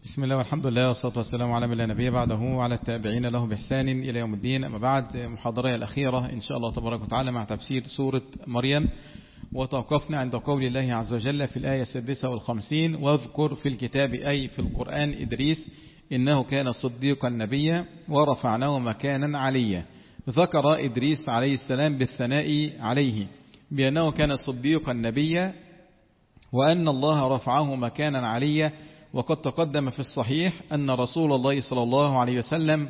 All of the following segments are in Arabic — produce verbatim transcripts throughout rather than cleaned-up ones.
بسم الله والحمد لله والصلاة والسلام على من لا نبي بعده وعلى التابعين له بإحسان إلى يوم الدين. أما بعد، محاضرة الأخيرة إن شاء الله تبارك وتعالى مع تفسير سورة مريم، وتوقفنا عند قول الله عز وجل في الآية السادسة والخمسين: واذكر في الكتاب أي في القرآن إدريس إنه كان صديقا نبيا ورفعناه مكانا عليا. ذكر إدريس عليه السلام بالثناء عليه بأنه كان صديقا نبيا وأن الله رفعه مكانا عليا. وقد تقدم في الصحيح أن رسول الله صلى الله عليه وسلم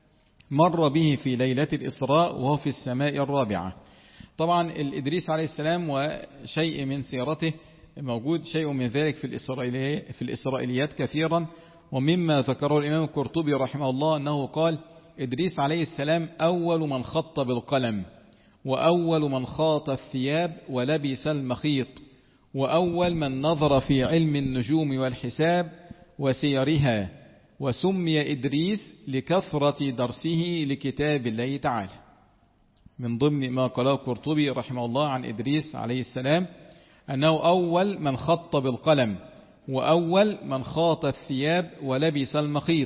مر به في ليلة الإسراء وهو في السماء الرابعة. طبعا الإدريس عليه السلام وشيء من سيرته موجود شيء من ذلك في الإسرائيليات, في الإسرائيليات كثيرا. ومما ذكره الإمام القرطبي رحمه الله أنه قال: إدريس عليه السلام أول من خط بالقلم، وأول من خاط الثياب ولبس المخيط، وأول من نظر في علم النجوم والحساب وسيرها، وسمي إدريس لكثرة درسه لكتاب الله تعالى. من ضمن ما قاله القرطبي رحمه الله عن إدريس عليه السلام أنه أول من خط بالقلم، وأول من خاط الثياب ولبس المخيط،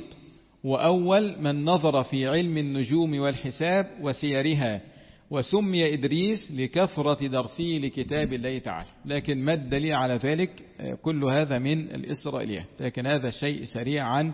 وأول من نظر في علم النجوم والحساب وسيرها، وسمي إدريس لكثرة درسه لكتاب الله تعالى. لكن ما الدليل على ذلك؟ كل هذا من الإسرائيليات، لكن هذا شيء سريع عن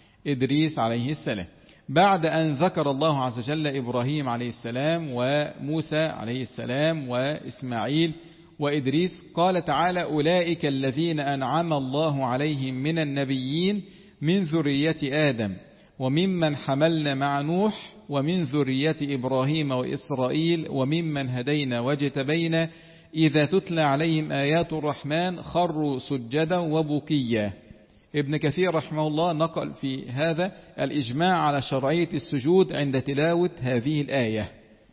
إدريس عليه السلام. بعد أن ذكر الله عز وجل إبراهيم عليه السلام وموسى عليه السلام وإسماعيل وإدريس، قال تعالى: أولئك الذين أنعم الله عليهم من النبيين من ذرية آدم وممن حملنا مع نوح ومن ذرية إبراهيم وإسرائيل وممن هدينا واجتبينا إذا تتلى عليهم آيات الرحمن خروا سجدا وبكيا. ابن كثير رحمه الله نقل في هذا الإجماع على شرعية السجود عند تلاوة هذه الآية.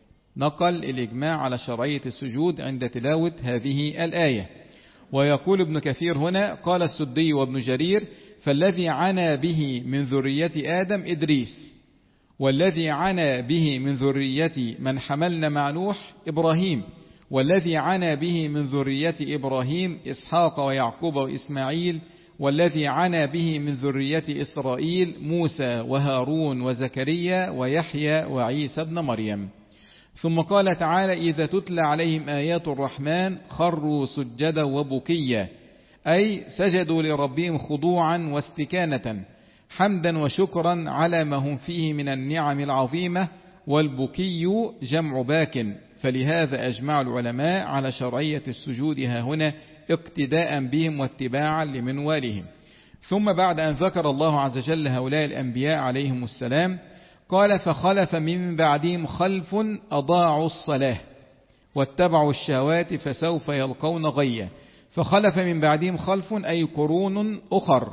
نقل الإجماع على شرعية السجود عند تلاوة هذه الآية. ويقول ابن كثير هنا: قال السدي وابن جرير: فالذي عنى به من ذرية آدم إدريس، والذي عنى به من ذرية من حملنا مع نوح إبراهيم، والذي عنى به من ذرية إبراهيم إسحاق ويعقوب وإسماعيل، والذي عنى به من ذرية إسرائيل موسى وهارون وزكريا ويحيى وعيسى ابن مريم. ثم قال تعالى: إذا تتلى عليهم آيات الرحمن خروا سجدا وبكيا، أي سجدوا لربهم خضوعا واستكانة حمدا وشكرا على ما هم فيه من النعم العظيمة. والبكي جمع باك، فلهذا أجمع العلماء على شرعية السجود ها هنا اقتداء بهم واتباعا لمنوالهم. ثم بعد أن ذكر الله عز وجل هؤلاء الأنبياء عليهم السلام قال: فخلف من بعدهم خلف أضاعوا الصلاة واتبعوا الشهوات فسوف يلقون غيا. فخلف من بعدهم خلف أي قرون أخر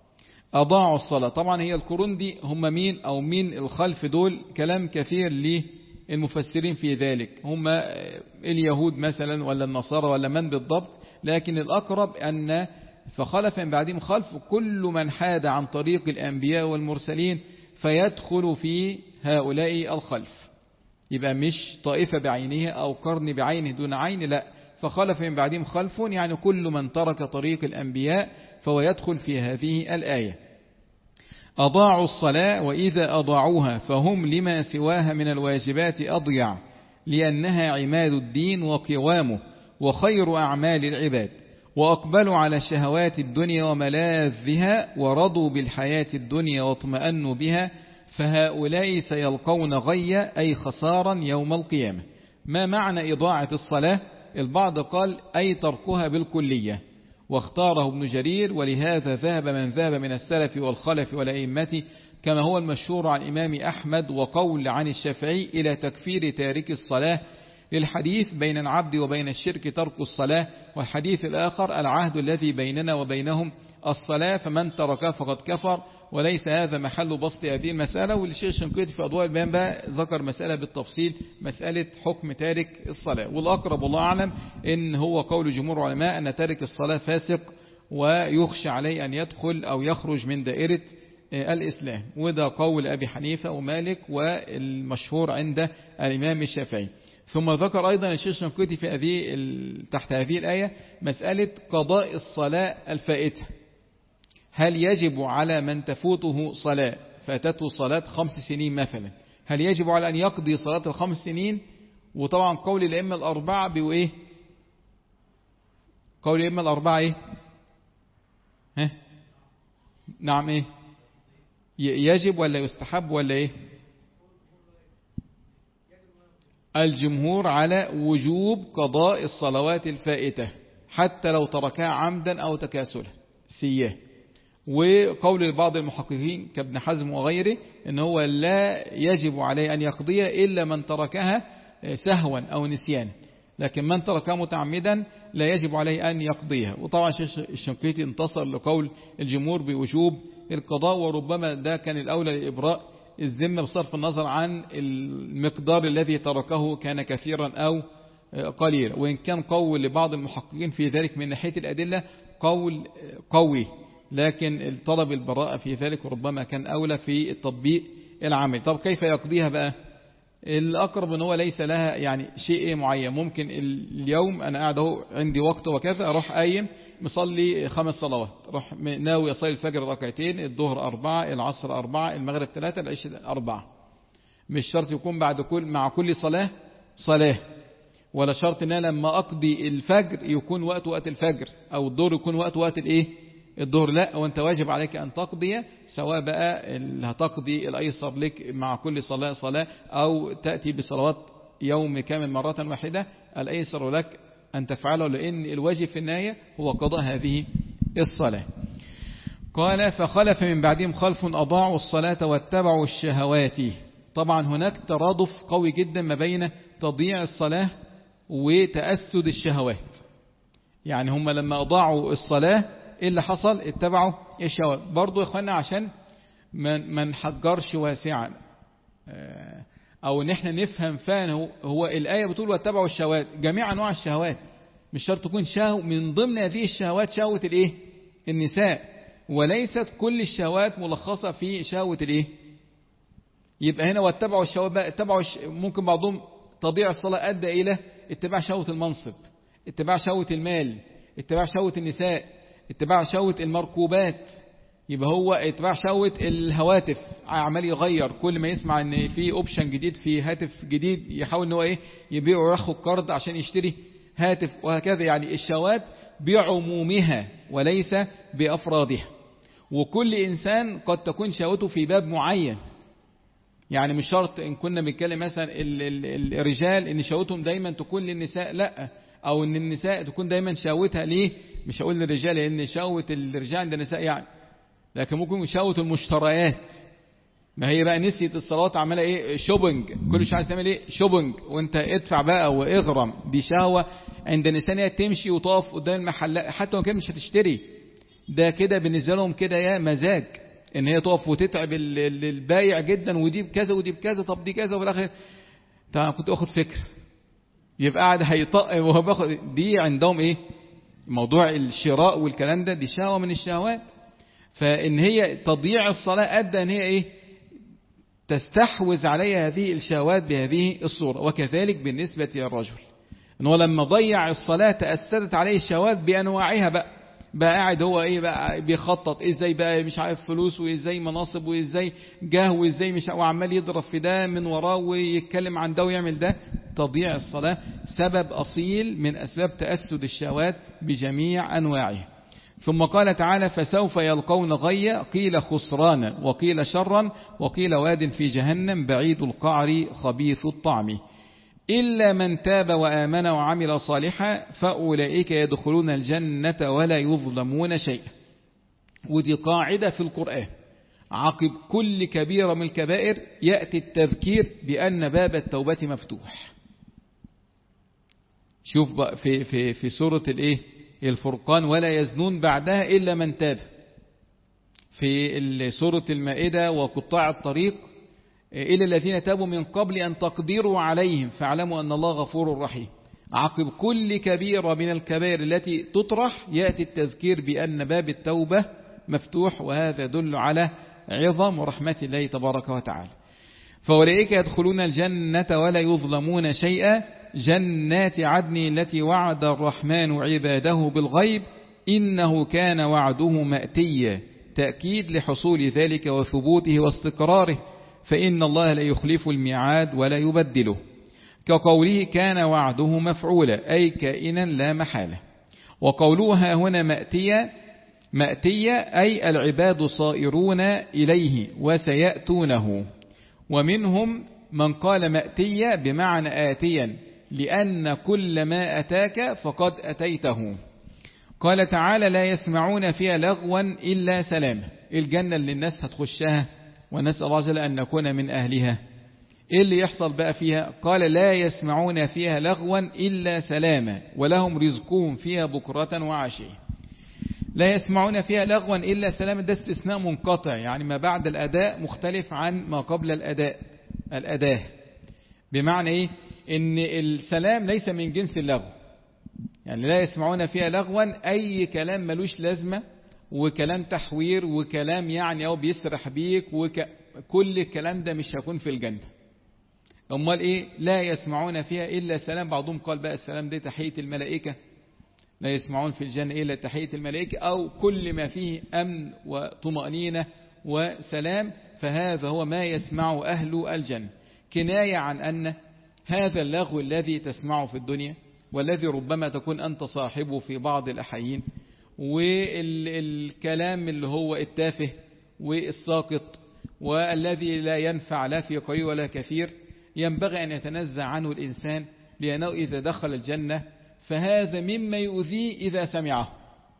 أضاعوا الصلاة. طبعا هي القرون دي هم مين أو مين الخلف دول؟ كلام كثير للمفسرين في ذلك، هم اليهود مثلا ولا النصارى ولا من بالضبط، لكن الأقرب أن فخلف من بعدهم خلف كل من حاد عن طريق الأنبياء والمرسلين فيدخل في هؤلاء الخلف. يبقى مش طائفة بعينها أو قرن بعينه دون عين، لا، فخلف من بعدهم خلف يعني كل من ترك طريق الأنبياء فهو يدخل في هذه الآية. أضاعوا الصلاة، وإذا أضاعوها فهم لما سواها من الواجبات أضيع، لأنها عماد الدين وقوامه وخير أعمال العباد. وأقبلوا على شهوات الدنيا وملاذها ورضوا بالحياة الدنيا واطمأنوا بها، فهؤلاء سيلقون غيا أي خسارا يوم القيامة. ما معنى إضاعة الصلاة؟ البعض قال أي تركها بالكلية، واختاره ابن جرير، ولهذا ذهب من ذهب من السلف والخلف والأئمة كما هو المشهور عن الإمام أحمد وقول عن الشافعي إلى تكفير تارك الصلاة، للحديث بين العبد وبين الشرك ترك الصلاة، والحديث الآخر العهد الذي بيننا وبينهم الصلاة فمن تركها فقد كفر. وليس هذا محل بسط هذه المسألة، والشيخ الشنقيطي في أضواء البيان بقى ذكر مسألة بالتفصيل، مسألة حكم تارك الصلاة. والأقرب والله أعلم إن هو قول جمهور العلماء أن تارك الصلاة فاسق ويخشى عليه أن يدخل أو يخرج من دائرة الإسلام، وده قول أبي حنيفة ومالك والمشهور عند الإمام الشافعي. ثم ذكر أيضا الشيخ الشنقيطي في هذه تحت هذه الآية مسألة قضاء الصلاة الفائتة. هل يجب على من تفوته صلاة فاتته صلاة خمس سنين مثلا، هل يجب على أن يقضي صلاة الخمس سنين؟ وطبعا قول الأئمة الأربعة بإيه؟ قول الأئمة الأربعة إيه؟ ها؟ نعم إيه؟ يجب ولا يستحب ولا إيه؟ الجمهور على وجوب قضاء الصلوات الفائتة حتى لو تركها عمدا أو تكاسلا سياه. وقول بعض المحققين كابن حزم وغيره إن هو لا يجب عليه أن يقضيها إلا من تركها سهوا أو نسيانا، لكن من تركها متعمدا لا يجب عليه أن يقضيها. وطبعا الشنقيطي انتصر لقول الجمهور بوجوب القضاء، وربما ده كان الأولى لإبراء الذمة بصرف النظر عن المقدار الذي تركه كان كثيرا أو قليلا، وإن كان قول لبعض المحققين في ذلك من ناحية الأدلة قول قوي، لكن طلب البراءة في ذلك ربما كان أولى في التطبيق العملي. طب كيف يقضيها بقى؟ الأقرب أنه ليس لها يعني شيء معين، ممكن اليوم أنا قاعد اهو عندي وقت وكذا أروح قايم مصلي خمس صلوات، أروح ناوي أصلي الفجر ركعتين، الظهر أربعة، العصر أربعة، المغرب ثلاثة، العشاء أربعة. مش شرط يكون بعد كل مع كل صلاة صلاة، ولا شرط ان انا لما اقضي الفجر يكون وقت وقت الفجر، او الظهر يكون وقت وقت الايه الظهر. لا، وانت واجب عليك ان تقضي، سواء بقى اللي هتقضي الايسر لك مع كل صلاة صلاة، او تأتي بصلوات يوم كامل مرة واحدة، الايسر لك ان تفعله، لان الواجب في النهاية هو قضاء هذه الصلاة. قال فخلف من بعدهم خلف اضاعوا الصلاة واتبعوا الشهوات. طبعا هناك ترادف قوي جدا ما بين تضييع الصلاة وتأسد الشهوات. يعني هم لما أضاعوا الصلاة إيه اللي حصل؟ اتبعوا الشهوات. برضو يا إخوانا عشان ما نحجرش واسعا، أو إن إحنا نفهم فعلا، هو الآية بتقول واتبعوا الشهوات، جميع أنواع الشهوات، مش شرط تكون شهوة من ضمن هذه الشهوات شهوة الإيه؟ النساء، وليست كل الشهوات ملخصة في شهوة الإيه؟ يبقى هنا واتبعوا الشهوات بقى، اتبعوا الش... ممكن بعضهم تضييع الصلاة أدى إلى اتباع شهوة المنصب، اتباع شهوة المال، اتباع شهوة النساء، اتباع شهوة المركوبات. يبقى هو اتباع شهوة الهواتف، عمال يغير كل ما يسمع ان في اوبشن جديد في هاتف جديد يحاول ان هو ايه يبيع وياخد كارد عشان يشتري هاتف، وهكذا. يعني الشهوات بعمومها وليس بأفرادها، وكل إنسان قد تكون شهوته في باب معين. يعني مش شرط إن كنا بنتكلم مثلا ال ال الرجال إن شهوتهم دايما تكون للنساء، لا، أو إن النساء تكون دايما شهوتها ليه، مش هقول للرجال لأن شهوة الرجال عند النساء يعني، لكن ممكن شهوة المشتريات. ما هي بقى نسيت الصلاة عمالة ايه شوبنج، كل شيء عايز تعمل ايه شوبنج، وانت ادفع بقى واغرم. دي شهوة عند النساء هي تمشي وتقف قدام المحلات، حتى لو كان مش هتشتري، ده كده بالنسبة لهم كده يا مزاج ان هي تقف وتتعب البايع جدا، ودي بكذا ودي بكذا، طب دي كذا، وفي الاخر طبعا كنت اخد فكر، يبقى قاعد هيطق وهو باخد. دي عندهم ايه موضوع الشراء والكلام ده، دي شهوة من الشهوات. فان هي تضييع الصلاة ادى ان هي ايه تستحوذ عليها هذه الشهوات بهذه الصورة. وكذلك بالنسبة للرجل، انه لما ضيع الصلاة تأثرت عليه الشهوات بأنواعها بقى بقى قاعد هو ايه بقى بيخطط ازاي بقى مش عارف فلوس، وازاي مناصب، وازاي جاه، وازاي مش، وعمال يضرب في ده من وراه ويتكلم عن ده ويعمل ده. تضييع الصلاة سبب أصيل من أسباب تأسد الشهوات بجميع أنواعها. ثم قال تعالى فسوف يلقون غيا، قيل خسرانا، وقيل شرا، وقيل واد في جهنم بعيد القعر خبيث الطعم، إلا من تاب وآمن وعمل صالحا فأولئك يدخلون الجنة ولا يظلمون شيئا. ودي قاعدة في القرآن، عقب كل كبيرة من الكبائر يأتي التذكير بأن باب التوبة مفتوح. شوف بقى في في في سورة الايه الفرقان ولا يزنون بعدها إلا من تاب. في سورة المائدة وقطاع الطريق إلا الذين تابوا من قبل أن تقدروا عليهم فاعلموا أن الله غفور رحيم. عقب كل كبيرة من الكبائر التي تطرح يأتي التذكير بأن باب التوبة مفتوح، وهذا يدل على عظم ورحمة الله تبارك وتعالى. فأولئك يدخلون الجنة ولا يظلمون شيئا، جنات عدن التي وعد الرحمن عباده بالغيب إنه كان وعده مأتيا، تأكيد لحصول ذلك وثبوته واستقراره، فإن الله لا يخلف الميعاد ولا يبدله، كقوله كان وعده مفعولا أي كائنا لا محالة. وقولها هنا مأتية مأتية أي العباد صائرون إليه وسيأتونه. ومنهم من قال مأتية بمعنى آتيا، لأن كل ما أتاك فقد أتيته. قال تعالى لا يسمعون فيها لغوا إلا سلام. الجنة اللي الناس هتخشها ونسأل الله جل أن نكون من أهلها، إيه اللي يحصل بقى فيها؟ قال لا يسمعون فيها لغوا إلا سلاما ولهم رزقهم فيها بكرة وعشية. لا يسمعون فيها لغوا إلا سلاما، ده استثناء منقطع، يعني ما بعد الأداء مختلف عن ما قبل الأداء الأداة. بمعنى إيه؟ إن السلام ليس من جنس اللغو، يعني لا يسمعون فيها لغوا أي كلام ملوش لازمة وكلام تحوير وكلام يعني أو بيسرح بيك، وكل الكلام ده مش هيكون في الجنة. أمال إيه؟ لا يسمعون فيها إلا سلام. بعضهم قال بقى السلام دي تحية الملائكة، لا يسمعون في الجنة إلا تحية الملائكة، أو كل ما فيه أمن وطمأنينة وسلام، فهذا هو ما يسمع أهل الجنة، كناية عن أن هذا اللغو الذي تسمعه في الدنيا والذي ربما تكون أنت صاحبه في بعض الأحيان، والكلام اللي هو التافه والساقط والذي لا ينفع لا في قليل ولا كثير، ينبغي أن يتنزع عنه الإنسان، لأنه إذا دخل الجنة فهذا مما يؤذيه إذا سمعه.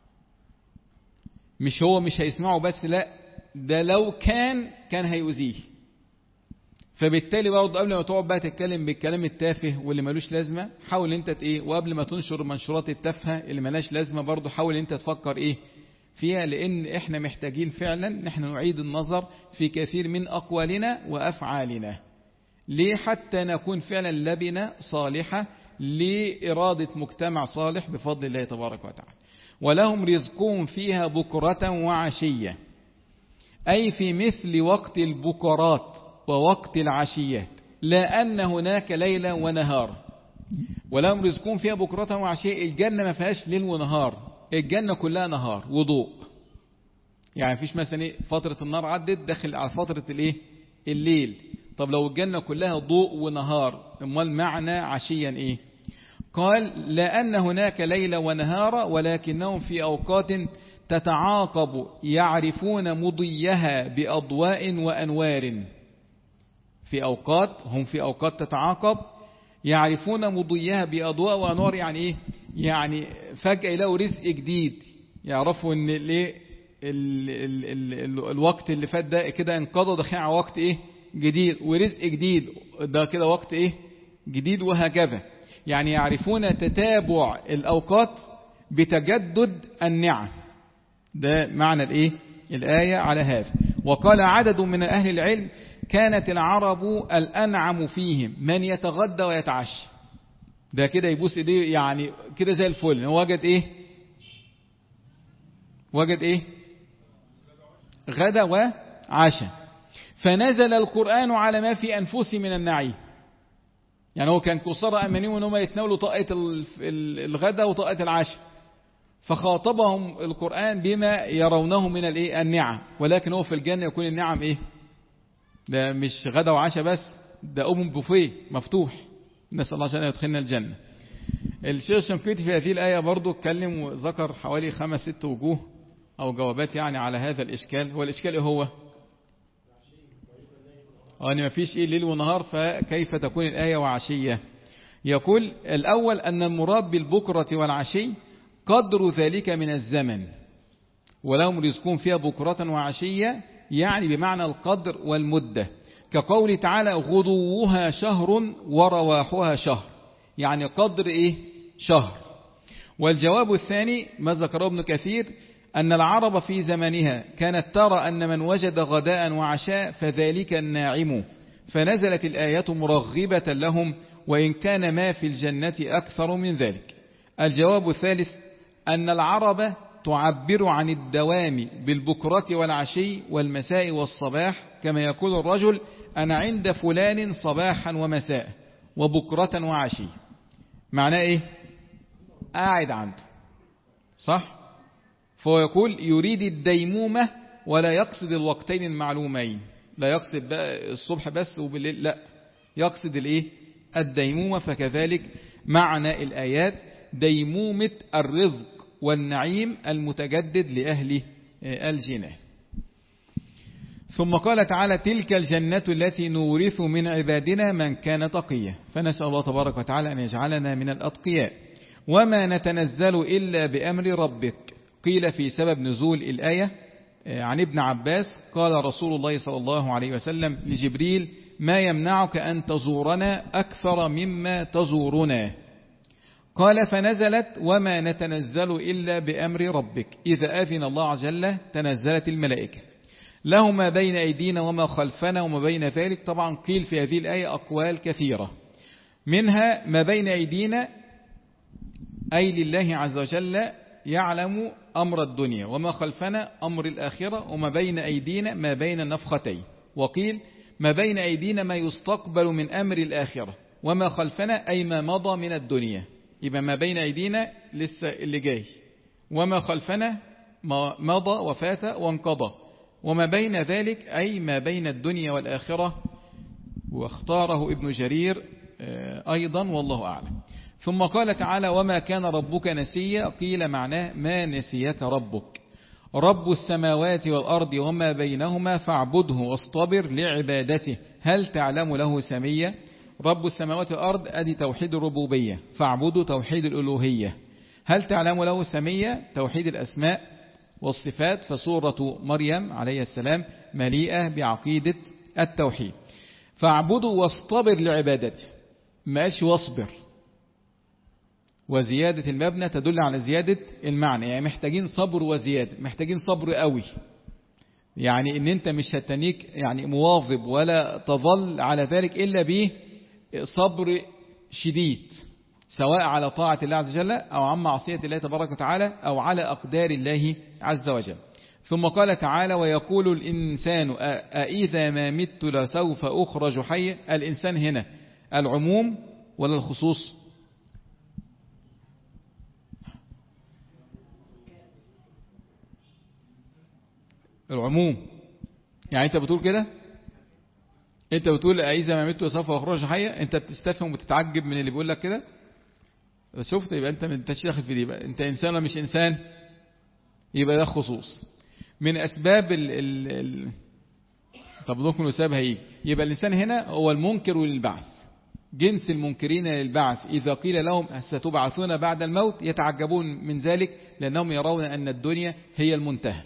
مش هو مش هيسمعه بس، لا ده لو كان كان هيؤذيه. فبالتالي برضه قبل ما تقعد بقى تتكلم بالكلام التافه واللي ملوش لازمة، حاول انت ايه، وقبل ما تنشر منشورات التافهة اللي ملاش لازمة برضه حاول انت تفكر ايه فيها، لان احنا محتاجين فعلا نحن نعيد النظر في كثير من اقوالنا وافعالنا، ليه؟ حتى نكون فعلا لبنة صالحة لإرادة مجتمع صالح بفضل الله تبارك وتعالى. ولهم رزقهم فيها بكرة وعشية، أي في مثل وقت البكرات ووقت العشيات، لا أن هناك ليلة ونهار. ولهم رزقهم فيها بكرة وعشية، الجنة ما فيهاش ليل ونهار، الجنة كلها نهار وضوء. يعني فيش مثلا فترة النار عدت داخل على فترة الايه الليل. طب لو الجنة كلها ضوء ونهار، امال معنى عشيا ايه؟ قال لأن هناك ليلة ونهار ولكنهم في أوقات تتعاقب يعرفون مضيها بأضواء وأنوار. في أوقات هم في أوقات تتعاقب يعرفون مضيها بأضواء وأنوار، يعني إيه؟ يعني فجأة يلاقوا رزق جديد، يعرفوا إن ليه ال ال ال ال الوقت اللي فات ده كده انقضى، داخلين على وقت إيه جديد، ورزق جديد ده كده وقت إيه جديد، وهكذا. يعني يعرفون تتابع الأوقات بتجدد النعم. ده معنى الإيه الآية على هذا. وقال عدد من أهل العلم كانت العرب الأنعم فيهم من يتغدى ويتعشى. ده كده يبوس إيديه يعني كده زي الفل، هو وجد إيه وجد إيه غدا وعشاء. فنزل القرآن على ما في أنفسهم من النعيم. يعني هو كان كسرى أمانيهم أنهم يتناولوا طاقة الغدا وطاقة العشاء، فخاطبهم القرآن بما يرونه من الإيه النعم، ولكن هو في الجنة يكون النعم إيه ده مش غدا وعشاء بس، ده أم بوفيه مفتوح، نسأل الله عشان يدخلنا الجنة. الشيخ الشنقيطي في هذه الآية برضو اتكلم وذكر حوالي خمس ست وجوه أو جوابات يعني على هذا الإشكال. هو الإشكال إيه هو؟ أن ما فيش إيه ليل ونهار، فكيف تكون الآية وعشية؟ يقول الأول أن المراد بالبكرة والعشي قدر ذلك من الزمن، ولهم رزقهم فيها بكرة وعشية، يعني بمعنى القدر والمدة، كقول تعالى غدوها شهر ورواحها شهر، يعني قدر إيه شهر. والجواب الثاني ما ذكره ابن كثير أن العرب في زمانها كانت ترى أن من وجد غداء وعشاء فذلك الناعم، فنزلت الآية مرغبة لهم وإن كان ما في الجنة أكثر من ذلك. الجواب الثالث أن العرب تعبر عن الدوام بالبكرة والعشي والمساء والصباح، كما يقول الرجل أنا عند فلان صباحا ومساء وبكرة وعشي. معناه إيه؟ قاعد عنده، صح؟ فهو يقول يريد الديمومة ولا يقصد الوقتين المعلومين، لا يقصد بقى الصبح بس وبالليل، لا يقصد الايه الديمومة. فكذلك معنى الآيات ديمومة الرزق والنعيم المتجدد لأهل الجنان. ثم قال تعالى تلك الجنة التي نورث من عبادنا من كان تقيا. فنسأل الله تبارك وتعالى أن يجعلنا من الأتقياء. وما نتنزل إلا بأمر ربك. قيل في سبب نزول الآية عن ابن عباس قال رسول الله صلى الله عليه وسلم لجبريل ما يمنعك أن تزورنا أكثر مما تزورنا؟ قال فنزلت وما نتنزل إلا بأمر ربك إذا أذن الله عز وجل تنزلت الملائكة له ما بين أيدينا وما خلفنا وما بين ذلك. طبعا قيل في هذه الآية أقوال كثيرة، منها ما بين أيدينا أي لله عز وجل يعلم أمر الدنيا، وما خلفنا أمر الآخرة، وما بين أيدينا ما بين النفختين. وقيل ما بين أيدينا ما يستقبل من أمر الآخرة، وما خلفنا أي ما مضى من الدنيا. يبقى ما بين أيدينا لسه اللي جاي، وما خلفنا ما مضى وفات وانقضى، وما بين ذلك أي ما بين الدنيا والآخرة. واختاره ابن جرير أيضا والله أعلم. ثم قال تعالى وما كان ربك نسيا. قيل معناه ما نسيك ربك، رب السماوات والأرض وما بينهما فاعبده واصطبر لعبادته هل تعلم له سميا. رب السماوات والأرض أدي توحيد الربوبية، فاعبده توحيد الألوهية. هل تعلم له سميا توحيد الأسماء والصفات. فسورة مريم عليه السلام مليئة بعقيدة التوحيد. فاعبده واصطبر لعبادته، ما قالش واصبر، وزيادة المبنى تدل على زيادة المعنى، يعني محتاجين صبر وزيادة، محتاجين صبر قوي، يعني ان انت مش هتنيك يعني مواظب ولا تظل على ذلك الا به صبر شديد، سواء على طاعة الله عز وجل او عن معصية الله تبارك وتعالى او على اقدار الله عز وجل. ثم قال تعالى ويقول الانسان أإذا ما مت لسوف اخرج حيا. الانسان هنا العموم ولا الخصوص؟ العموم. يعني انت بتقول كده، انت بتقول أإذا ما مت سوف أخرج حيا، انت بتستفهم وتتعجب من اللي بيقول لك كده. شفت؟ يبقى انت انت داخل في دي بقى، انت انسان ولا مش انسان؟ يبقى ده خصوص من اسباب ال ال ال طب ممكن يساب هيجي. يبقى الانسان هنا هو المنكر للبعث، جنس المنكرين للبعث إذا قيل لهم ستبعثون بعد الموت يتعجبون من ذلك لأنهم يرون أن الدنيا هي المنتهى.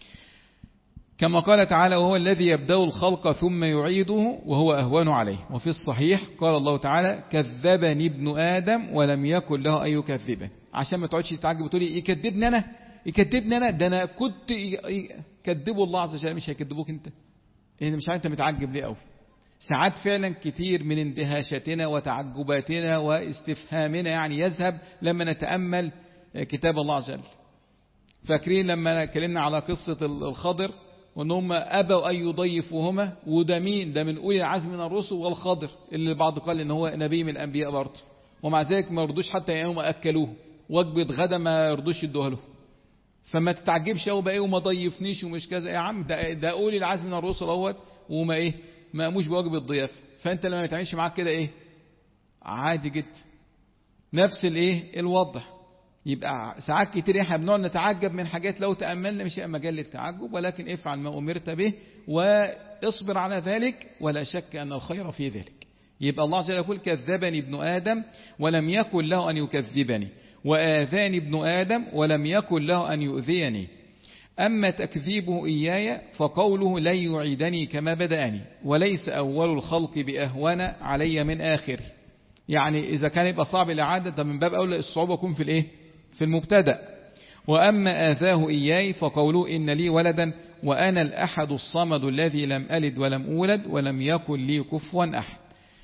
كما قال تعالى وهو الذي يبدأ الخلق ثم يعيده وهو أهون عليه. وفي الصحيح قال الله تعالى كذبني ابن آدم ولم يكن له أن يكذبه. عشان ما تقعدش تتعجب وتقولي يكذبني أنا يكذبني أنا ده أنا كنت يكذبه الله عز وجل، مش هيكذبوك أنت. إيه مش عارف أنت متعجب ليه أوي؟ ساعات فعلا كتير من اندهاشاتنا وتعجباتنا واستفهامنا يعني يذهب لما نتأمل كتاب الله عز وجل. فاكرين لما كلمنا على قصة الخضر وانهم ابوا ان يضيفوهما، وده مين؟ ده من اولي العزم من الرسل والخضر اللي البعض قال ان هو نبي من الانبياء برضه، ومع ذلك ما رضوش حتى يوم اكلوه وجبه غدا ما رضوش يدوها له. فما تتعجبش قوي بقى ايه وما ضيفنيش ومش كذا يا عم، ده ده اولي العزم من الرسل اهوت وما ايه ما قاموش بواجب الضيافه. فانت لما ما تعملش معاك كده ايه عادي جدا، نفس الايه الوضع. يبقى ساعات كتير احنا بنقعد نتعجب من حاجات لو تأملنا مش مجال للتعجب، ولكن افعل ما أمرت به واصبر على ذلك ولا شك أن الخير في ذلك. يبقى الله عز وجل يقول كذبني ابن آدم ولم يكن له أن يكذبني، وآذاني ابن آدم ولم يكن له أن يؤذيني. أما تكذيبه إياي فقوله لن يعيدني كما بدأني، وليس أول الخلق بأهون علي من آخر. يعني إذا كان يبقى صعب الإعادة من باب أولى الصعوبة يكون في الإيه؟ في المبتدأ. وأما آذاه إياي فقوله إن لي ولدا وأنا الأحد الصمد الذي لم ألد ولم أولد ولم يكن لي كفوا أحد.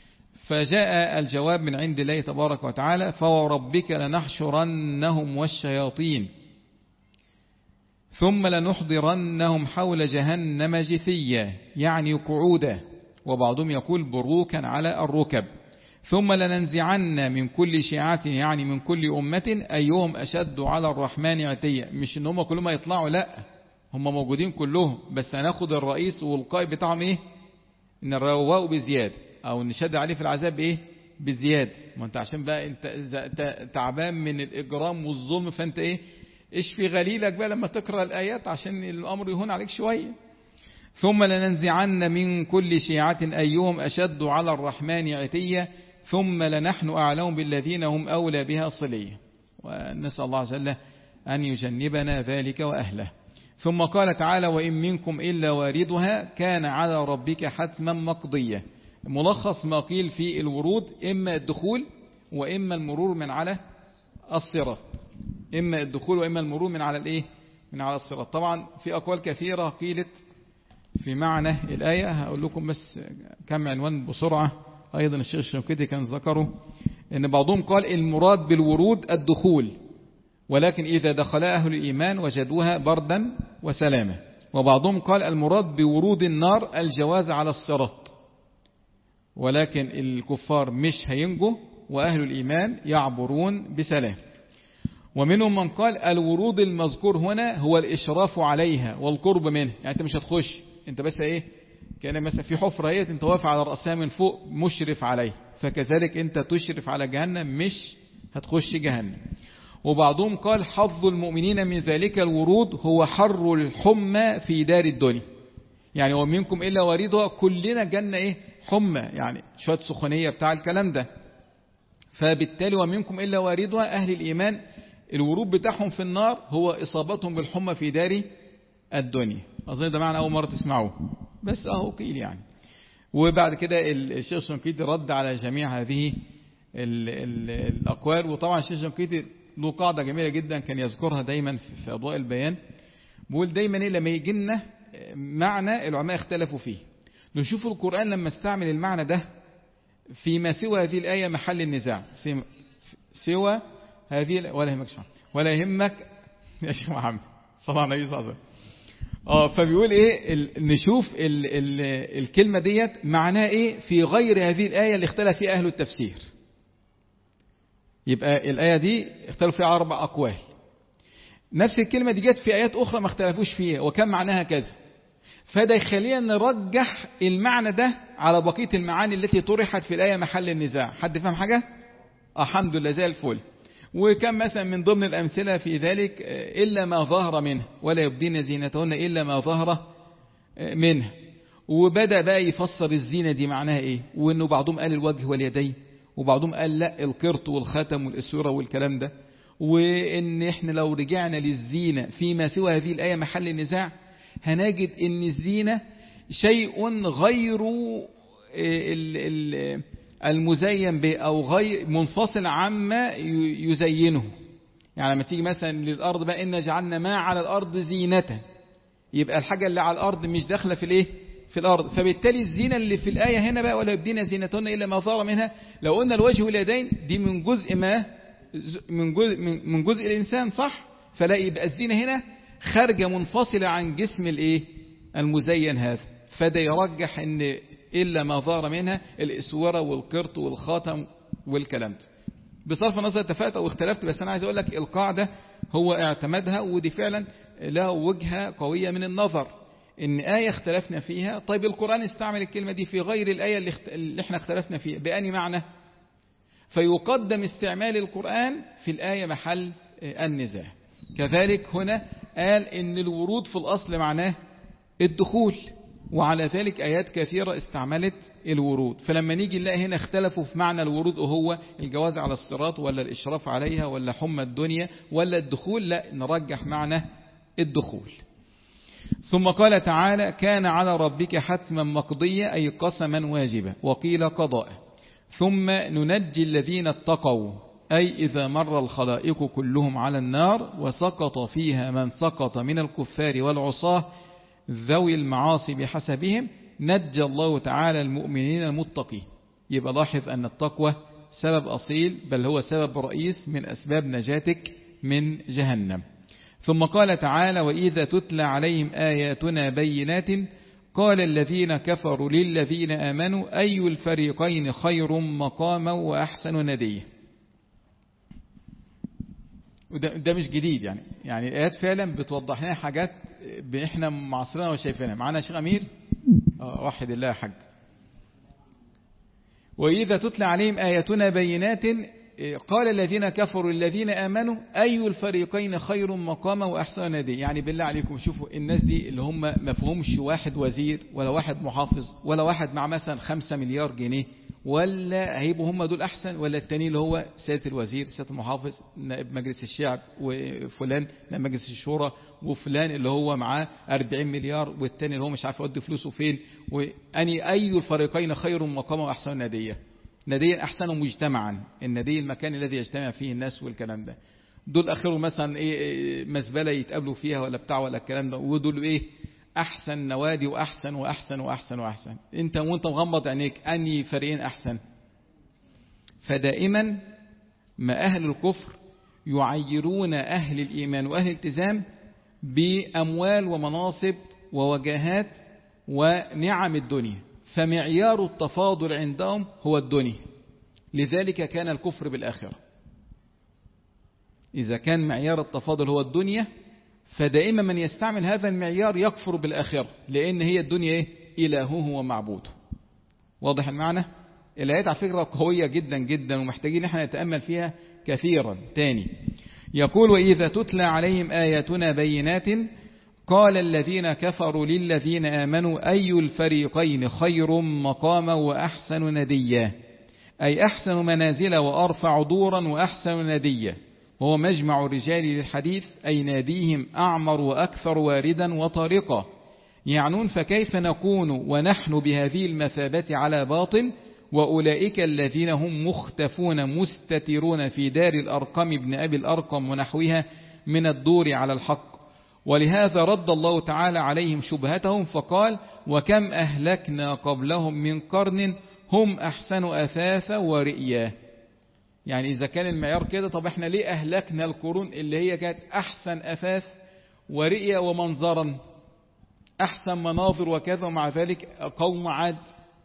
فجاء الجواب من عند الله تبارك وتعالى فوربك لنحشرنهم والشياطين ثم لنحضرنهم حول جهنم جثيا، يعني قعودا، وبعضهم يقول بروكا على الركب. ثم لننزعن من كل شيعة، يعني من كل أمة أيهم أشد على الرحمن عتيا. مش إن هم كلهم يطلعوا، لا، هم موجودين كلهم، بس هناخد الرئيس والقائد بتاعهم ايه؟ نروقه بزيادة او نشد عليه في العذاب ايه؟ بزيادة. ما انت عشان بقى انت تعبان من الاجرام والظلم، فانت ايه؟ اشفي غليلك بقى لما تقرأ الايات عشان الامر يهون عليك شوية. ثم لننزعن من كل شيعة أيهم أشد على الرحمن عتيا ثم لنحن أعلم بالذين هم أولى بها صليا. ونسأل الله عز وجل أن يجنبنا ذلك وأهله. ثم قال تعالى وإن منكم إلا واردها كان على ربك حتما مقضيا. ملخص ما قيل في الورود إما الدخول وإما المرور من على الصراط. إما الدخول وإما المرور من على الإيه؟ من على الصراط. طبعا في أقوال كثيرة قيلت في معنى الآية، هقول لكم بس كم عنوان بسرعة. أيضا الشيخ الشنقيطي كان ذكره إن بعضهم قال المراد بالورود الدخول، ولكن إذا دخل أهل الإيمان وجدوها بردا وسلامة. وبعضهم قال المراد بورود النار الجواز على الصراط، ولكن الكفار مش هينجوا وأهل الإيمان يعبرون بسلام. ومنهم من قال الورود المذكور هنا هو الإشراف عليها والقرب منها، يعني أنت مش هتخش، أنت بس إيه كان مثلا في حفرة هي أنت واقف على رأسها من فوق مشرف عليه، فكذلك أنت تشرف على جهنم مش هتخش جهنم. وبعضهم قال حظ المؤمنين من ذلك الورود هو حر الحمى في دار الدنيا، يعني ومنكم إلا واردها، كلنا جنة إيه حمى، يعني شوية سخونية بتاع الكلام ده. فبالتالي ومنكم إلا واردها أهل الإيمان الورود بتاعهم في النار هو إصابتهم بالحمى في دار الدنيا. أظن ده معنى أول مرة تسمعوه، بس أهو قيل يعني. وبعد كده الشيخ الشنقيطي رد على جميع هذه ال ال الأقوال. وطبعا الشيخ الشنقيطي له قاعدة جميلة جدا كان يذكرها دايما في أضواء البيان، بيقول دايما إيه لما يجي لنا معنى العلماء اختلفوا فيه نشوف القرآن لما استعمل المعنى ده فيما سوى هذه الآية محل النزاع، سوى هذه ولا يهمك شو ولا يهمك يا شيخ محمد صلى الله عليه وسلم. اه فبيقول ايه نشوف ال ال الكلمة ديت معناها ايه في غير هذه الآية اللي اختلف فيها أهل التفسير. يبقى الآية دي اختلفوا فيها أربع أقوال، نفس الكلمة دي جت في آيات أخرى ما اختلفوش فيها وكان معناها كذا، فده يخلينا نرجح المعنى ده على بقية المعاني التي طرحت في الآية محل النزاع. حد فهم حاجة؟ الحمد لله زي الفل. وكان مثلا من ضمن الأمثلة في ذلك إلا ما ظهر منه ولا يبدين زينتهن إلا ما ظهر منه. وبدأ بقى يفسر الزينة دي معناها إيه، وإنه بعضهم قال الوجه واليدين وبعضهم قال لا القرط والختم والإسورة والكلام ده. وإن إحنا لو رجعنا للزينة فيما سوى هذه الآية محل النزاع هنجد إن الزينة شيء غير المزين به أو غير منفصل عما يزينه. يعني لما تيجي مثلا للأرض بقى إن جعلنا ما على الأرض زينة، يبقى الحاجة اللي على الأرض مش داخلة في الإيه في الأرض. فبالتالي الزينة اللي في الآية هنا بقى ولا يبدين زينتهن إلا ما ظهر منها، لو قلنا الوجه واليدين دي من جزء ما من جزء من جزء الإنسان صح، فلا يبقى الزينة هنا خارجة منفصلة عن جسم الإيه المزين هذا. فده يرجح إن إلا ما ظهر منها الإسورة والقرط والخاتم والكلام ده. بصرف النظر اتفقت أو اختلفت، بس أنا عايز أقول لك القاعدة هو اعتمدها ودي فعلا له وجهة قوية من النظر. إن آية اختلفنا فيها، طيب القرآن استعمل الكلمة دي في غير الآية اللي, اخت... اللي احنا اختلفنا فيها بأني معنى، فيقدم استعمال القرآن في الآية محل النزاع. كذلك هنا قال إن الورود في الأصل معناه الدخول، وعلى ذلك آيات كثيرة استعملت الورود. فلما نيجي نلاقي هنا اختلفوا في معنى الورود وهو الجواز على الصراط ولا الإشراف عليها ولا حمى الدنيا ولا الدخول، لا نرجح معنى الدخول. ثم قال تعالى كان على ربك حتما مقضيا أي قسما واجبا، وقيل قضاء. ثم ننجي الذين اتقوا أي إذا مر الخلائق كلهم على النار وسقط فيها من سقط من الكفار والعصاه ذوي المعاصي بحسبهم نجى الله تعالى المؤمنين المتقين. يبقى لاحظ أن التقوى سبب أصيل بل هو سبب رئيس من أسباب نجاتك من جهنم. ثم قال تعالى وإذا تتلى عليهم آياتنا بينات قال الذين كفروا للذين آمنوا أي الفريقين خير مقاما وأحسن نديا. وده ده مش جديد يعني يعني الآيات فعلا بتوضح لنا حاجات احنا معاصرينها وشايفينها. معانا شيخ أمير اه وحد الله يا حاج. وإذا تتلى عليهم آياتنا بينات قال الذين كفروا الذين آمنوا أي الفريقين خير مقاما وأحسن نديا. يعني بالله عليكم شوفوا الناس دي اللي هم ما فيهمش واحد وزير ولا واحد محافظ ولا واحد مع مثلا خمسة مليار جنيه، ولا هيبقوا هم دول أحسن ولا التاني اللي هو سيادة الوزير سيادة المحافظ نائب مجلس الشعب وفلان نائب مجلس الشورى وفلان اللي هو معاه أربعين مليار والتاني اللي هو مش عارف يودي فلوسه فين. وأني أي الفريقين خير مقاما وأحسن نديا. نديا أحسن مجتمعا، الندي المكان الذي يجتمع فيه الناس والكلام ده. دول آخروا مثلا إيه مزبلة يتقابلوا فيها ولا بتاع ولا الكلام ده، ودول إيه أحسن نوادي وأحسن وأحسن وأحسن وأحسن. أنت وأنت مغمض عينيك أني فريقين أحسن. فدائما ما أهل الكفر يعيرون أهل الإيمان وأهل الالتزام بأموال ومناصب ووجاهات ونعم الدنيا، فمعيار التفاضل عندهم هو الدنيا. لذلك كان الكفر بالآخرة. إذا كان معيار التفاضل هو الدنيا فدائما من يستعمل هذا المعيار يكفر بالآخرة، لأن هي الدنيا إيه؟ إلهه ومعبوده. واضح المعنى؟ الآيات على فكرة قوية جدا جدا ومحتاجين احنا نتأمل فيها كثيرا. تاني يقول وإذا تتلى عليهم آياتنا بينات قال الذين كفروا للذين آمنوا أي الفريقين خير مقاما وأحسن نديا. أي أحسن منازل وأرفع دورا وأحسن نديا، وهو مجمع الرجال للحديث أي ناديهم أعمر وأكثر واردا وطارقا. يعنون فكيف نكون ونحن بهذه المثابة على باطل وأولئك الذين هم مختفون مستترون في دار الأرقم ابن أبي الأرقم ونحوها من الدور على الحق. ولهذا رد الله تعالى عليهم شبهتهم فقال وكم أهلكنا قبلهم من قرن هم أحسن أثاثا ورئيا. يعني إذا كان المعيار كده، طب احنا ليه أهلكنا القرون اللي هي كانت أحسن أثاث ورئيا ومنظرا أحسن مناظر وكذا، ومع ذلك قوم عاد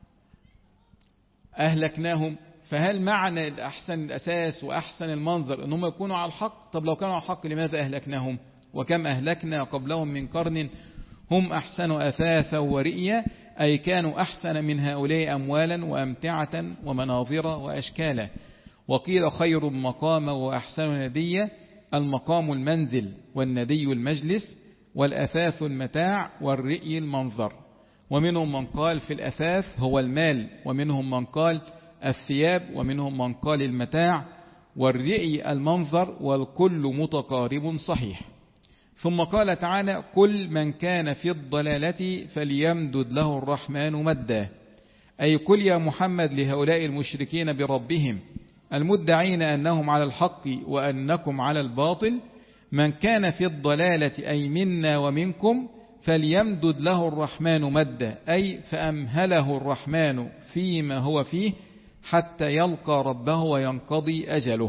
أهلكناهم. فهل معنى الأحسن الأساس وأحسن المنظر أنهم يكونوا على الحق؟ طب لو كانوا على الحق لماذا أهلكناهم؟ وكم أهلكنا قبلهم من قرن هم أحسن أثاثا ورئيا، أي كانوا أحسن من هؤلاء أموالا وأمتعة ومناظر وأشكالا. وقيل خير مقام وأحسن نديا، المقام المنزل والندي المجلس والأثاث المتاع والرئي المنظر. ومنهم من قال في الأثاث هو المال، ومنهم من قال الثياب، ومنهم من قال المتاع، والرئي المنظر، والكل متقارب صحيح. ثم قال تعالى كل من كان في الضلالة فليمدد له الرحمن مدا، أي قل يا محمد لهؤلاء المشركين بربهم المدعين أنهم على الحق وأنكم على الباطل من كان في الضلالة أي منا ومنكم فليمدد له الرحمن مدا، أي فأمهله الرحمن فيما هو فيه حتى يلقى ربه وينقضي أجله،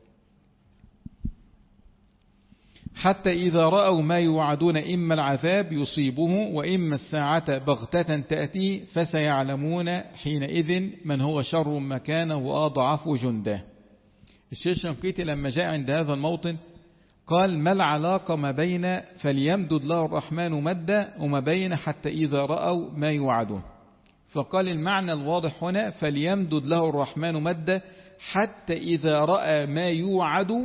حتى إذا رأوا ما يوعدون إما العذاب يصيبه وإما الساعة بغتة تأتي فسيعلمون حينئذ من هو شر مكانه وأضعف جنده. الشيخ شنقيطي لما جاء عند هذا الموطن قال ما العلاقة ما بين فليمدد له الرحمن مدا وما بين حتى إذا رأوا ما يوعدون؟ فقال المعنى الواضح هنا فليمدد له الرحمن مدا حتى إذا رأى ما يوعد،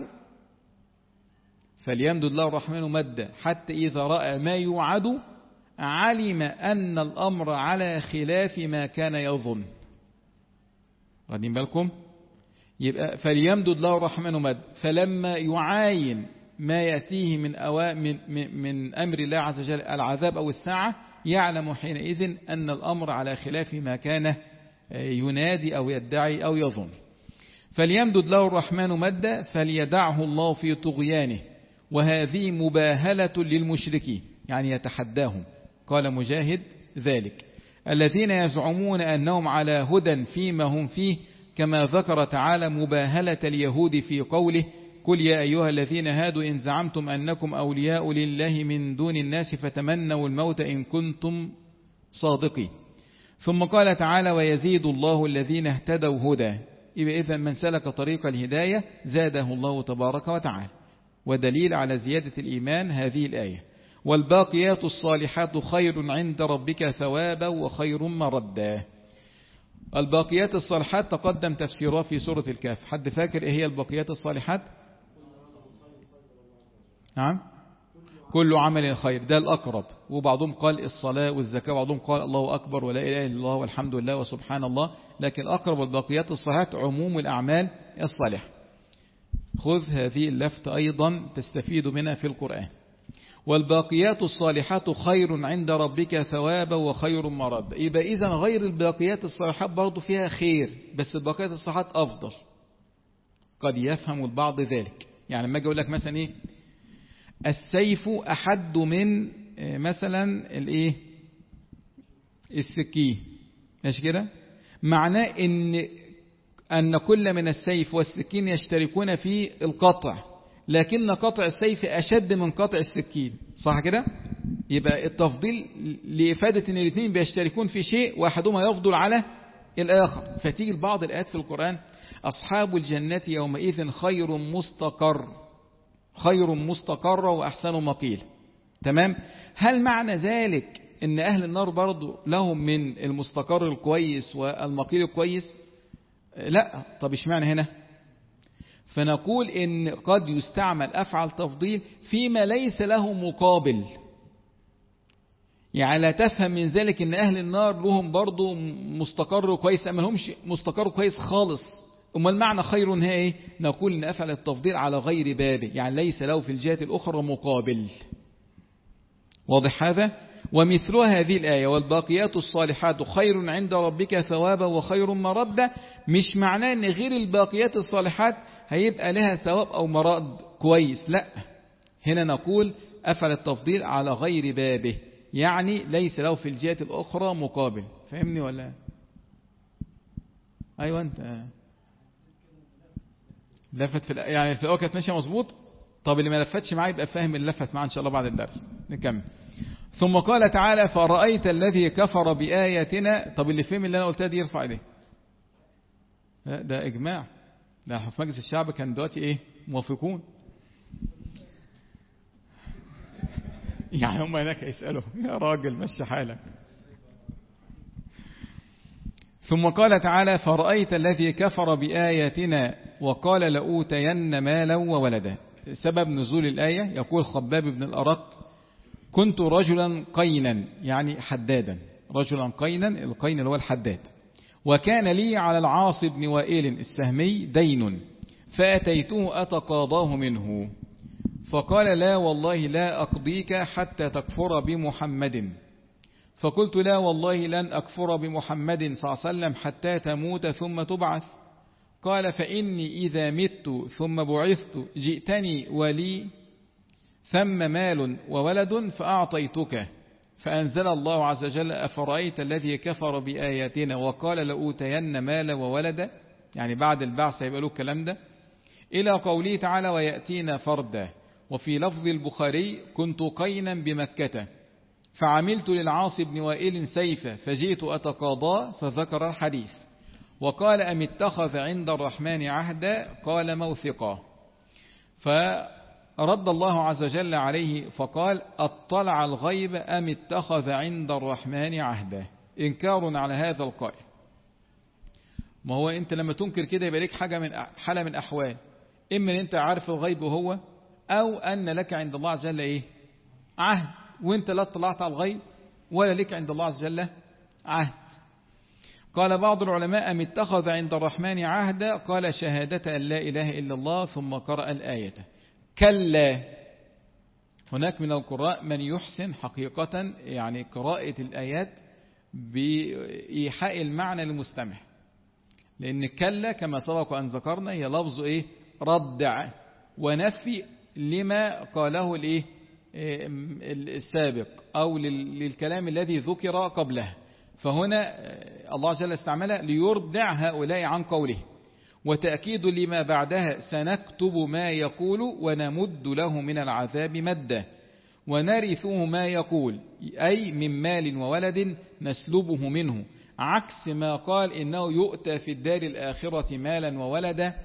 فليمدد له الرحمن مدا حتى إذا رأى ما يوعد علم أن الأمر على خلاف ما كان يظن. واخدين بالكم؟ يبقى فليمدد له الرحمن مدا، فلما يعاين ما يأتيه من, أوا من, من, من أمر الله عز وجل العذاب أو الساعة يعلم حينئذ أن الأمر على خلاف ما كان ينادي أو يدعي أو يظن. فليمدد له الرحمن مدا فليدعه الله في طغيانه، وهذه مباهلة للمشركين يعني يتحداهم. قال مجاهد ذلك الذين يزعمون أنهم على هدى فيما هم فيه، كما ذكر تعالى مباهلة اليهود في قوله قل يا أيها الذين هادوا إن زعمتم أنكم أولياء لله من دون الناس فتمنوا الموت إن كنتم صادقين. ثم قال تعالى ويزيد الله الذين اهتدوا هدى، إذا من سلك طريق الهداية زاده الله تبارك وتعالى. ودليل على زيادة الإيمان هذه الآية. والباقيات الصالحات خير عند ربك ثوابا وخير مردا. الباقيات الصالحات تقدم تفسيرها في سورة الكهف. حد فاكر إيه هي الباقيات الصالحات؟ نعم، كل عمل خير، ده الأقرب. وبعضهم قال الصلاة والزكاة، وبعضهم قال الله أكبر ولا إله إلا الله والحمد لله وسبحان الله. لكن الأقرب والباقيات الصالحات عموم الأعمال الصالحة. خذ هذه اللفتة أيضا تستفيد منها في القرآن. والباقيات الصالحات خير عند ربك ثوابا وخير مرد. يبقى إذن غير الباقيات الصالحات برضو فيها خير، بس الباقيات الصالحات أفضل. قد يفهم البعض ذلك. يعني لما أجي أقول لك مثلا إيه، السيف أحد من مثلا الإيه السكين، ماشي كده، معناه إن أن كل من السيف والسكين يشتركون في القطع، لكن قطع السيف أشد من قطع السكين، صح كده؟ يبقى التفضيل لإفادة أن الاثنين بيشتركون في شيء واحدهما يفضل على الآخر. فتيجي بعض الآيات في القرآن: أصحاب الجنة يومئذ خير مستقر، خير مستقر وأحسن مقيل. تمام؟ هل معنى ذلك أن أهل النار برضو لهم من المستقر الكويس والمقيل الكويس؟ لا. طب إيش معنى هنا؟ فنقول إن قد يستعمل أفعل تفضيل فيما ليس له مقابل. يعني لا تفهم من ذلك إن أهل النار لهم برضو مستقر كويس، أما لهمش مستقر كويس خالص. أما المعنى خير هي إيه؟ نقول إن أفعل التفضيل على غير بابه، يعني ليس له في الجهة الأخرى مقابل. واضح هذا؟ ومثلها هذه الآية: والباقيات الصالحات خير عند ربك ثوابا وخير مردا. مش معناه ان غير الباقيات الصالحات هيبقى لها ثواب او مراد كويس، لا. هنا نقول أفعل التفضيل على غير بابه، يعني ليس له في الجهة الأخرى مقابل. فهمني ولا؟ أيوة أنت لفت في يعني في الأول كانت ماشية مظبوط. طب اللي ما لفتش معاه يبقى فاهم اللي لفت معاه إن شاء الله بعد الدرس. نكمل. ثم قال تعالى: فرأيت الذي كفر بآياتنا. طب اللي فهم اللي أنا قلتها دي يرفع ايديه. ده إجماع، ده في مجلس الشعب كان دلوقتي إيه موافقون. يعني هم هناك يسألوا يا راجل مشي حالك. ثم قال تعالى: فرأيت الذي كفر بآياتنا وقال لأوتين مالا وولدا. سبب نزول الآية: يقول خباب بن الأرط: كنت رجلا قينا، يعني حدادا، رجلا قينا، القين اللي هو الحداد، وكان لي على العاص بن وائل السهمي دين، فأتيته أتقاضاه منه، فقال: لا والله لا أقضيك حتى تكفر بمحمد. فقلت: لا والله لن أكفر بمحمد صلى الله عليه وسلم حتى تموت ثم تبعث. قال: فإني إذا مت ثم بعثت جئتني ولي ثم مال وولد فأعطيتك. فأنزل الله عز وجل: أفرأيت الذي كفر بآياتنا وقال لأوتين مال وولد، يعني بعد البعث يبقى له الكلام ده، إلى قوله تعالى: ويأتينا فردا. وفي لفظ البخاري: كنت قينا بمكة فعملت للعاص بن وائل سيفا فجئت أتقاضاه، فذكر الحديث. وقال: أم اتخذ عند الرحمن عهدا؟ قال: موثقا. فرد الله عز وجل عليه فقال: اطلع الغيب أم اتخذ عند الرحمن عهدا. إنكار على هذا القائل. ما هو أنت لما تنكر كده يبقى لك حاجة من حالة من أحوال: إما أن أنت عارف الغيب هو، أو أن لك عند الله عز وجل إيه؟ عهد، وأنت لا اطلعت على الغيب ولا لك عند الله عز وجل عهد. قال بعض العلماء: أم اتخذ عند الرحمن عهدا؟ قال: شهادة أن لا إله إلا الله، ثم قرأ الآية. كلا. هناك من القراء من يحسن حقيقة يعني قراءة الآيات بإيحاء المعنى للمستمع، لأن كلا كما سبق أن ذكرنا هي لفظ إيه؟ ردع ونفي لما قاله الإيه؟ السابق أو للكلام الذي ذكر قبله. فهنا الله عز وجل استعملها ليردع هؤلاء عن قوله، وتأكيد لما بعدها: سنكتب ما يقول ونمد له من العذاب مدا ونرثه ما يقول، أي من مال وولد نسلبه منه، عكس ما قال إنه يؤتى في الدار الآخرة مالا وولدا،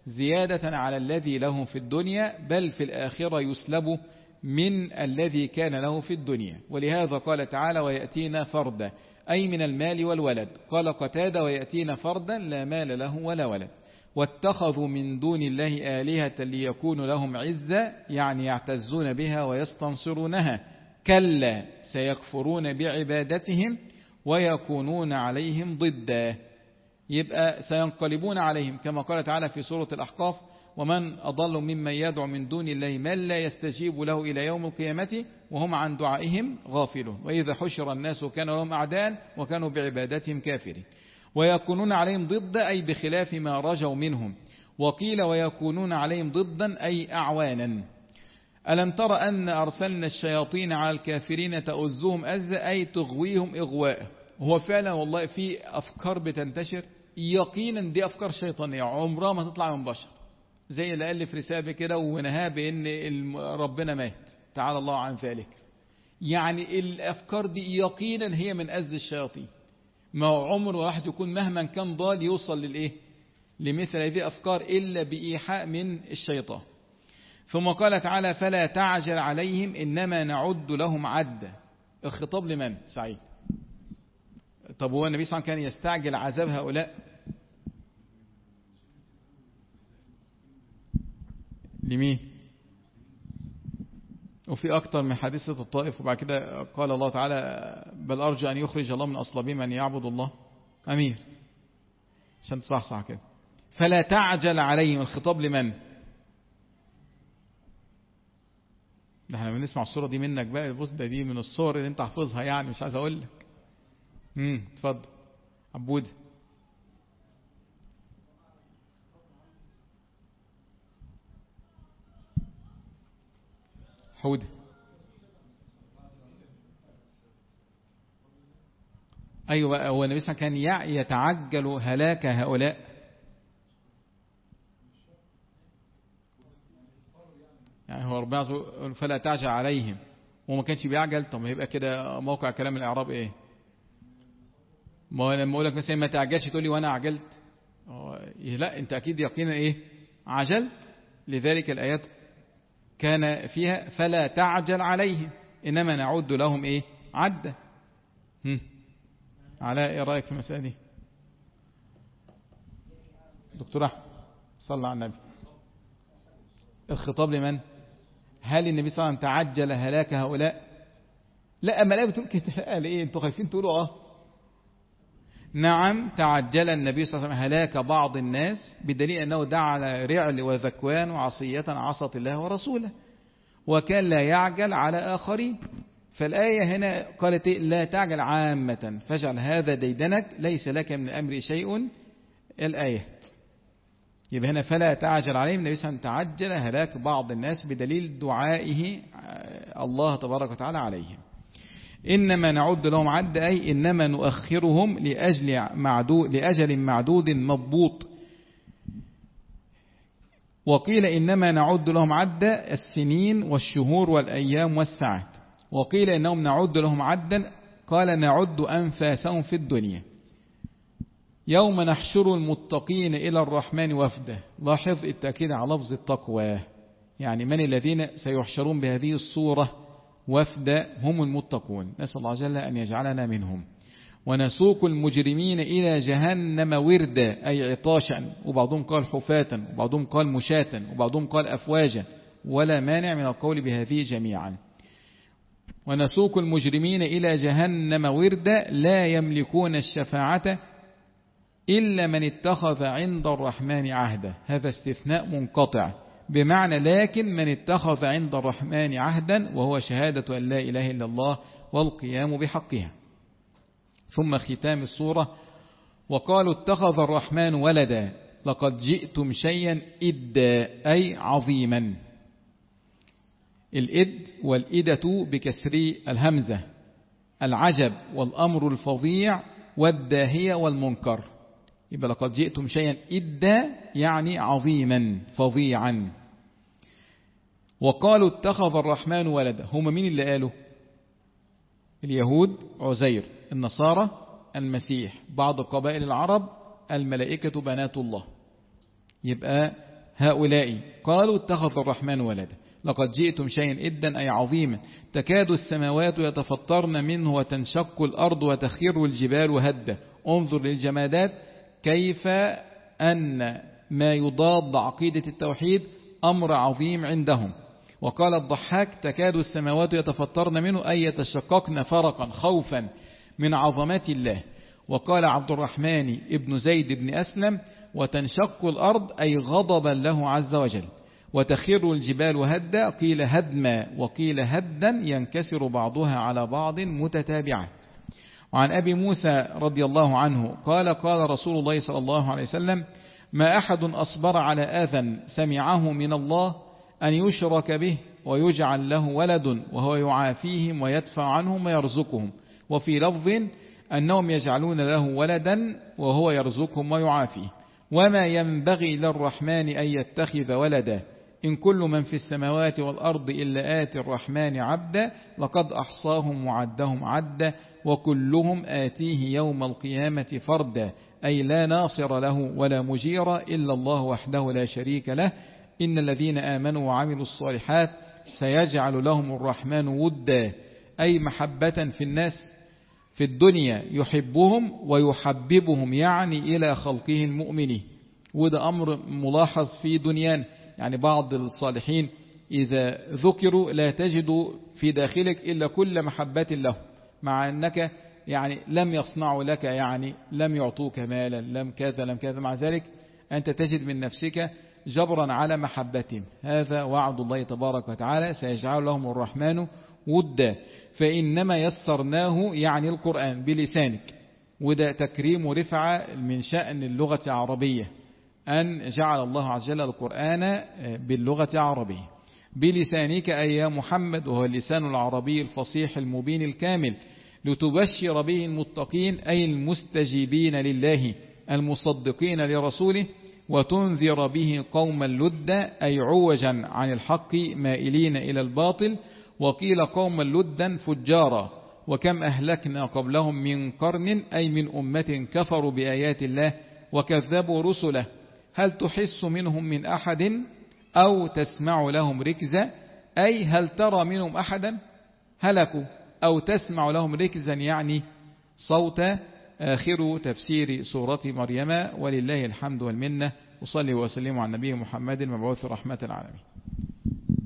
زيادة على الذي له في الدنيا، بل في الآخرة يسلب من الذي كان له في الدنيا. ولهذا قال تعالى ويأتينا فردا، أي من المال والولد. قال قتادة ويأتينا فردا لا مال له ولا ولد. واتخذوا من دون الله آلهة ليكونوا لهم عزة، يعني يعتزون بها ويستنصرونها. كلا سيكفرون بعبادتهم ويكونون عليهم ضدا. يبقى سينقلبون عليهم، كما قال تعالى في سورة الأحقاف ومن أضل ممن يدعو من دون الله من لا يستجيب له إلى يوم القيامة وهم عن دعائهم غافلون. وإذا حشر الناس كانوا لهم أعداء وكانوا بعبادتهم كافرين. ويكونون عليهم ضدا أي بخلاف ما رجوا منهم. وقيل ويكونون عليهم ضدا أي أعوانا. ألم تر أن أرسلنا الشياطين على الكافرين تؤزهم أزا أي تغويهم إغواء. هو فعلا والله في أفكار بتنتشر يقينا دي أفكار شيطانية عمرها ما تطلع من بشر، زي اللي ألف رسالة كده ونهاه بأن ربنا مات تعالى الله عن ذلك. يعني الأفكار دي يقينا هي من أز الشياطين. ما عمر واحد يكون مهما كان ضال يوصل للإيه لمثل هذه الأفكار إلا بإيحاء من الشيطان. ثم قال تعالى فلا تعجل عليهم إنما نعد لهم عدا. الخطاب لمن؟ سعيد. طب هو النبي صلى الله عليه وسلم كان يستعجل عذاب هؤلاء؟ لمين؟ وفي أكتر من حادثة الطائف. وبعد كده قال الله تعالى بل أرجو أن يخرج الله من أصلابهم من يعبد الله أمير. عشان تصحصح كده. فلا تعجل عليهم، الخطاب لمن؟ ده احنا بنسمع الصورة دي منك بقى. بص ده دي من الصور اللي انت حافظها يعني مش عايز اقول لك. امم اتفضل عبود. حود. ايوه هو النبي صلى الله عليه وسلم كان يتعجل هلاك هؤلاء. يعني هو ربنا عز وجل فلا تعجل عليهم وما كانش بيعجل. طب ما يبقى كده موقع كلام الإعراب ايه؟ ما لما اقول لك مثلا ما تعجلش تقول لي وانا عجلت، لا انت اكيد يقينا ايه عجلت. لذلك الآيات كان فيها فلا تعجل عليهم انما نعد لهم ايه عدة. علاء ايه رايك في المسألة دي؟ دكتور احمد صلى على النبي. الخطاب لمن؟ هل النبي صلى الله عليه وسلم تعجل هلاك هؤلاء؟ لا اما لا بتقول كده. قال ايه انتوا خايفين تقولوا اه نعم تعجل النبي صلى الله عليه وسلم هلاك بعض الناس بدليل أنه دعا على رعل وذكوان وعصية عصت الله ورسوله وكان لا يعجل على آخرين. فالآية هنا قالت لا تعجل عامة فاجعل هذا ديدنك ليس لك من الأمر شيء الآيات. يبقى هنا فلا تعجل عليهم النبي صلى الله عليه وسلم تعجل هلاك بعض الناس بدليل دعائه الله تبارك وتعالى عليهم. إنما نعد لهم عد أي إنما نؤخرهم لأجل معدود لأجل معدود مضبوط. وقيل إنما نعد لهم عد السنين والشهور والأيام والساعات. وقيل إنهم نعد لهم عدا قال نعد أنفاسهم في الدنيا. يوم نحشر المتقين إلى الرحمن وفدا. لاحظ التأكيد على لفظ التقوى، يعني من الذين سيحشرون بهذه الصورة وفدا هم المتقون. نسأل الله جل أن يجعلنا منهم. ونسوق المجرمين إلى جهنم وردا أي عطاشا. وبعضهم قال حفاة وبعضهم قال مشاة وبعضهم قال أفواجا ولا مانع من القول بهذه جميعا. ونسوق المجرمين إلى جهنم وردا لا يملكون الشفاعة إلا من اتخذ عند الرحمن عهدا. هذا استثناء منقطع بمعنى لكن من اتخذ عند الرحمن عهدا وهو شهادة أن لا إله إلا الله والقيام بحقها. ثم ختام السورة وقالوا اتخذ الرحمن ولدا لقد جئتم شيئا إدا أي عظيما. الإد والإدة بكسر الهمزة. العجب والأمر الفظيع والداهية والمنكر. يبقى لقد جئتم شيئا إدا يعني عظيما فظيعا. وقالوا اتخذ الرحمن ولدا. هم مين اللي قالوا؟ اليهود عزير، النصارى المسيح، بعض قبائل العرب الملائكة بنات الله. يبقى هؤلاء قالوا اتخذ الرحمن ولدا لقد جئتم شيئا إدا أي عظيما تكاد السماوات يتفطرن منه وتنشق الأرض وتخر الجبال هدا. انظر للجمادات كيف أن ما يضاد عقيدة التوحيد أمر عظيم عندهم. وقال الضحاك تكاد السماوات يتفطرن منه أي يتشققن فرقا خوفا من عظمة الله. وقال عبد الرحمن ابن زيد بن أسلم وتنشق الأرض أي غضبا له عز وجل. وتخر الجبال هدا قيل هدما وقيل هدا ينكسر بعضها على بعض متتابعة. وعن أبي موسى رضي الله عنه قال قال رسول الله صلى الله عليه وسلم ما أحد أصبر على آذى سمعه من الله أن يشرك به ويجعل له ولد وهو يعافيهم ويدفع عنهم ويرزقهم. وفي لفظ أنهم يجعلون له ولدا وهو يرزقهم ويعافيه. وما ينبغي للرحمن أن يتخذ ولدا إن كل من في السماوات والأرض إلا آتي الرحمن عبدا لقد أحصاهم وعدهم عدا وكلهم آتيه يوم القيامة فردا أي لا ناصر له ولا مجير إلا الله وحده لا شريك له. إن الذين آمنوا وعملوا الصالحات سيجعل لهم الرحمن ودا أي محبة في الناس في الدنيا يحبهم ويحببهم يعني إلى خلقه المؤمنين. وده أمر ملاحظ في دنيان يعني بعض الصالحين إذا ذكروا لا تجد في داخلك إلا كل محبة له مع أنك يعني لم يصنعوا لك يعني لم يعطوك مالا لم كذا لم كذا مع ذلك أنت تجد من نفسك جبرا على محبتهم. هذا وعد الله تبارك وتعالى سيجعل لهم الرحمن ودا فإنما يسرناه يعني القرآن بلسانك. وده تكريم ورفعة من شأن اللغة العربية أن جعل الله عز وجل القرآن باللغة العربية بلسانك أي يا محمد وهو اللسان العربي الفصيح المبين الكامل لتبشر به المتقين أي المستجيبين لله المصدقين لرسوله وتنذر به قوما لدا أي عوجا عن الحق مائلين إلى الباطل. وقيل قوما لدا فجارا وكم أهلكنا قبلهم من قرن أي من أمة كفروا بآيات الله وكذبوا رسله هل تحس منهم من أحد أو تسمع لهم ركزا أي هل ترى منهم أحدا هلكوا أو تسمع لهم ركزا يعني صوت. آخر تفسير سورة مريم ولله الحمد والمنة. وصلي وسلم على النبي محمد المبعوث رحمة العالمين.